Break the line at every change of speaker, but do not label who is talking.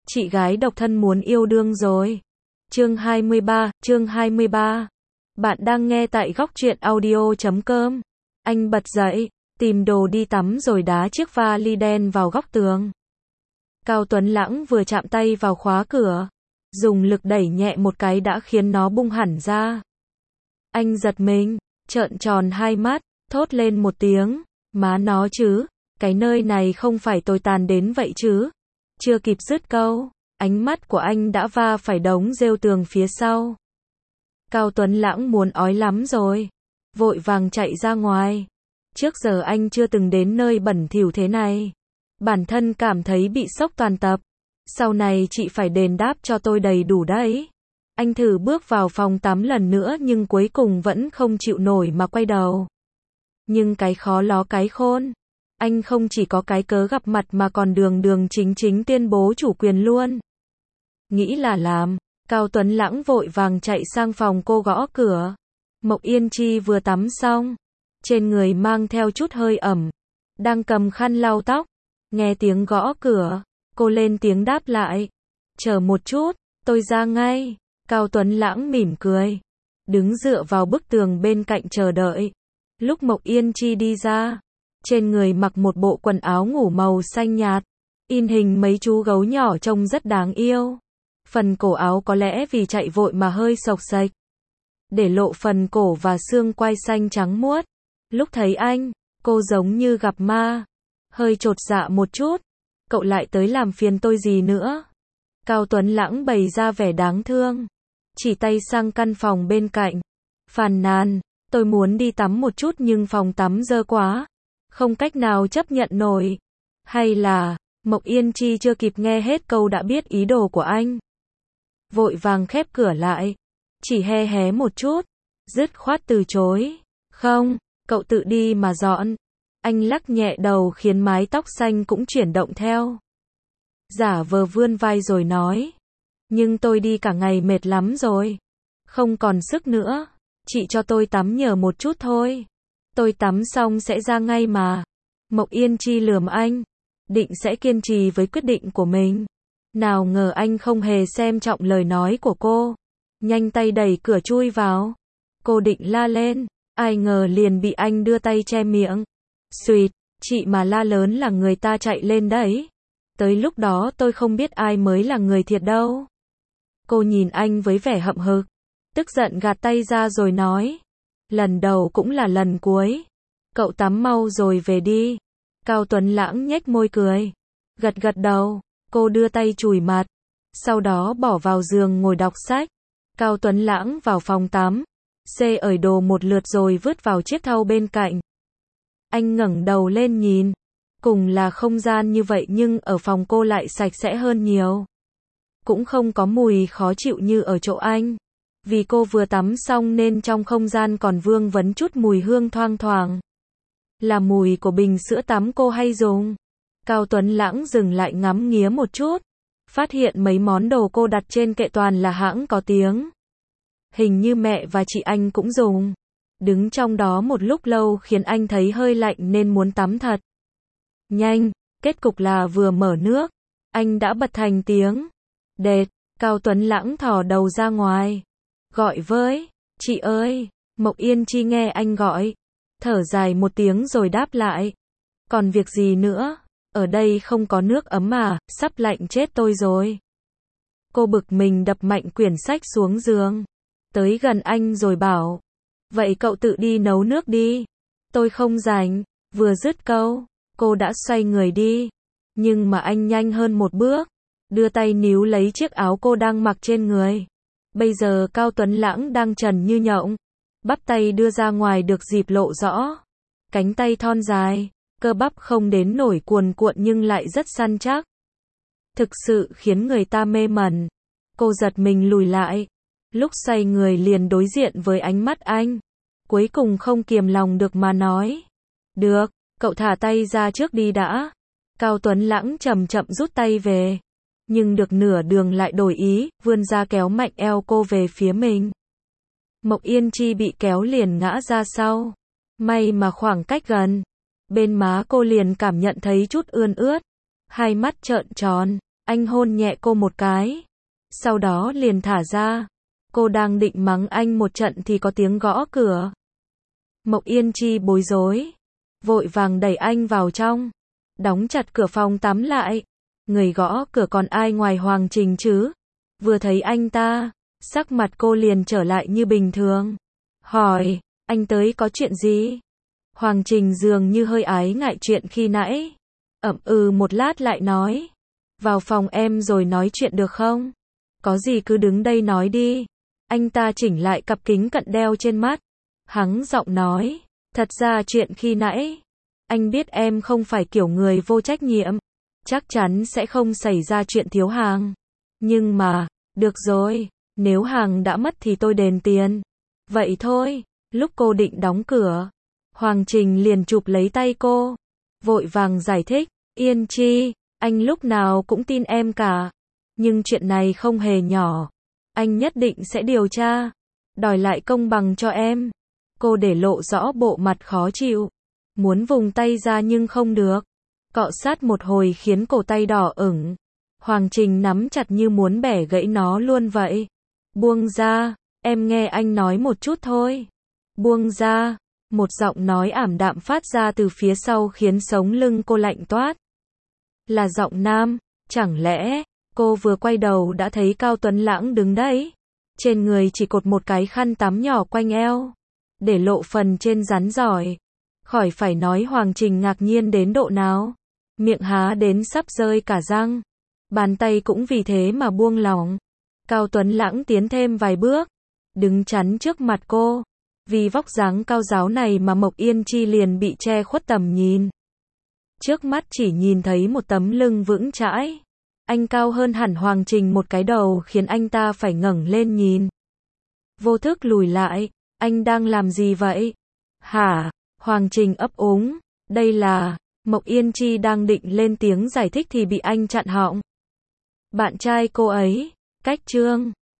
Chị gái độc thân muốn yêu đương rồi. Chương 23. Bạn đang nghe tại góc truyện audio.com. Anh bật dậy, tìm đồ đi tắm rồi đá chiếc vali đen vào góc tường. Cao Tuấn Lãng vừa chạm tay vào khóa cửa, dùng lực đẩy nhẹ một cái đã khiến nó bung hẳn ra. Anh giật mình, trợn tròn hai mắt, thốt lên một tiếng, má nó chứ, cái nơi này không phải tồi tàn đến vậy chứ. Chưa kịp dứt câu, ánh mắt của anh đã va phải đống rêu tường phía sau. Cao Tuấn Lãng muốn ói lắm rồi, vội vàng chạy ra ngoài. Trước giờ anh chưa từng đến nơi bẩn thỉu thế này. Bản thân cảm thấy bị sốc toàn tập. Sau này chị phải đền đáp cho tôi đầy đủ đấy. Anh thử bước vào phòng tắm lần nữa nhưng cuối cùng vẫn không chịu nổi mà quay đầu. Nhưng cái khó ló cái khôn. Anh không chỉ có cái cớ gặp mặt mà còn đường chính tuyên bố chủ quyền luôn. Nghĩ là làm, Cao Tuấn Lãng vội vàng chạy sang phòng cô gõ cửa. Mộc Yên Chi vừa tắm xong, trên người mang theo chút hơi ẩm, đang cầm khăn lau tóc. Nghe tiếng gõ cửa, cô lên tiếng đáp lại. Chờ một chút, tôi ra ngay. Cao Tuấn Lãng mỉm cười, đứng dựa vào bức tường bên cạnh chờ đợi. Lúc Mộc Yên Chi đi ra, trên người mặc một bộ quần áo ngủ màu xanh nhạt, in hình mấy chú gấu nhỏ trông rất đáng yêu. Phần cổ áo có lẽ vì chạy vội mà hơi xộc xệch, để lộ phần cổ và xương quai xanh trắng muốt. Lúc thấy anh, cô giống như gặp ma, hơi chột dạ một chút. Cậu lại tới làm phiền tôi gì nữa? Cao Tuấn Lãng bày ra vẻ đáng thương, chỉ tay sang căn phòng bên cạnh, phàn nàn, tôi muốn đi tắm một chút nhưng phòng tắm dơ quá, không cách nào chấp nhận nổi. Hay là, Mộc Yên Chi chưa kịp nghe hết câu đã biết ý đồ của anh. Vội vàng khép cửa lại, chỉ hé một chút, dứt khoát từ chối. Không, cậu tự đi mà dọn. Anh lắc nhẹ đầu khiến mái tóc xanh cũng chuyển động theo. Giả vờ vươn vai rồi nói. Nhưng tôi đi cả ngày mệt lắm rồi. Không còn sức nữa. Chị cho tôi tắm nhờ một chút thôi. Tôi tắm xong sẽ ra ngay mà. Mộc Yên Chi lườm anh, định sẽ kiên trì với quyết định của mình. Nào ngờ anh không hề xem trọng lời nói của cô. Nhanh tay đẩy cửa chui vào. Cô định la lên, ai ngờ liền bị anh đưa tay che miệng. Xuyệt, chị mà la lớn là người ta chạy lên đấy. Tới lúc đó tôi không biết ai mới là người thiệt đâu. Cô nhìn anh với vẻ hậm hực, tức giận gạt tay ra rồi nói. Lần đầu cũng là lần cuối. Cậu tắm mau rồi về đi. Cao Tuấn Lãng nhếch môi cười, gật đầu. Cô đưa tay chùi mặt, sau đó bỏ vào giường ngồi đọc sách. Cao Tuấn Lãng vào phòng tắm, xê ởi đồ một lượt rồi vứt vào chiếc thau bên cạnh. Anh ngẩng đầu lên nhìn, cùng là không gian như vậy nhưng ở phòng cô lại sạch sẽ hơn nhiều. Cũng không có mùi khó chịu như ở chỗ anh. Vì cô vừa tắm xong nên trong không gian còn vương vấn chút mùi hương thoang thoảng. Là mùi của bình sữa tắm cô hay dùng. Cao Tuấn Lãng dừng lại ngắm nghía một chút, phát hiện mấy món đồ cô đặt trên kệ toàn là hãng có tiếng. Hình như mẹ và chị anh cũng dùng. Đứng trong đó một lúc lâu khiến anh thấy hơi lạnh nên muốn tắm thật nhanh. Kết cục là vừa mở nước, anh đã bật thành tiếng đệt. Cao Tuấn Lãng thò đầu ra ngoài, gọi với, chị ơi. Mộc Yên Chi nghe anh gọi, thở dài một tiếng rồi đáp lại. Còn việc gì nữa? Ở đây không có nước ấm à, sắp lạnh chết tôi rồi. Cô bực mình đập mạnh quyển sách xuống giường, tới gần anh rồi bảo. Vậy cậu tự đi nấu nước đi. Tôi không rảnh. Vừa dứt câu, cô đã xoay người đi. Nhưng mà anh nhanh hơn một bước, đưa tay níu lấy chiếc áo cô đang mặc trên người. Bây giờ Cao Tuấn Lãng đang trần như nhộng, bắp tay đưa ra ngoài được dịp lộ rõ. Cánh tay thon dài, cơ bắp không đến nổi cuồn cuộn nhưng lại rất săn chắc. Thực sự khiến người ta mê mẩn. Cô giật mình lùi lại. Lúc xoay người liền đối diện với ánh mắt anh. Cuối cùng không kiềm lòng được mà nói. Được, cậu thả tay ra trước đi đã. Cao Tuấn Lãng chậm rút tay về. Nhưng được nửa đường lại đổi ý, vươn ra kéo mạnh eo cô về phía mình. Mộc Yên Chi bị kéo liền ngã ra sau. May mà khoảng cách gần. Bên má cô liền cảm nhận thấy chút ươn ướt. Hai mắt trợn tròn. Anh hôn nhẹ cô một cái. Sau đó liền thả ra. Cô đang định mắng anh một trận thì có tiếng gõ cửa. Mộc Yên Chi bối rối. Vội vàng đẩy anh vào trong. Đóng chặt cửa phòng tắm lại. Người gõ cửa còn ai ngoài Hoàng Trình chứ? Vừa thấy anh ta, sắc mặt cô liền trở lại như bình thường. Hỏi, anh tới có chuyện gì? Hoàng Trình dường như hơi ái ngại chuyện khi nãy. Một lát lại nói. Vào phòng em rồi nói chuyện được không? Có gì cứ đứng đây nói đi. Anh ta chỉnh lại cặp kính cận đeo trên mắt. Hắng giọng nói. Thật ra chuyện khi nãy. Anh biết em không phải kiểu người vô trách nhiệm. Chắc chắn sẽ không xảy ra chuyện thiếu hàng. Nhưng mà, được rồi. Nếu hàng đã mất thì tôi đền tiền. Vậy thôi. Lúc cô định đóng cửa, Hoàng Trình liền chụp lấy tay cô. Vội vàng giải thích. Yên Chi, anh lúc nào cũng tin em cả. Nhưng chuyện này không hề nhỏ. Anh nhất định sẽ điều tra. Đòi lại công bằng cho em. Cô để lộ rõ bộ mặt khó chịu. Muốn vùng tay ra nhưng không được. Cọ sát một hồi khiến cổ tay đỏ ửng. Hoàng Trình nắm chặt như muốn bẻ gãy nó luôn vậy. Buông ra, em nghe anh nói một chút thôi. Buông ra, một giọng nói ảm đạm phát ra từ phía sau khiến sống lưng cô lạnh toát. Là giọng nam, chẳng lẽ, cô vừa quay đầu đã thấy Cao Tuấn Lãng đứng đấy. Trên người chỉ cột một cái khăn tắm nhỏ quanh eo. Để lộ phần trên rắn giỏi. Khỏi phải nói Hoàng Trình ngạc nhiên đến độ nào. Miệng há đến sắp rơi cả răng. Bàn tay cũng vì thế mà buông lỏng. Cao Tuấn Lãng tiến thêm vài bước. Đứng chắn trước mặt cô. Vì vóc dáng cao ráo này mà Mộc Yên Chi liền bị che khuất tầm nhìn. Trước mắt chỉ nhìn thấy một tấm lưng vững chãi. Anh cao hơn hẳn Hoàng Trình một cái đầu khiến anh ta phải ngẩng lên nhìn. Vô thức lùi lại. Anh đang làm gì vậy? Hả? Hoàng Trình ấp úng. Đây là... Mộc Yên Chi đang định lên tiếng giải thích thì bị anh chặn họng. Bạn trai cô ấy. Cách Trương.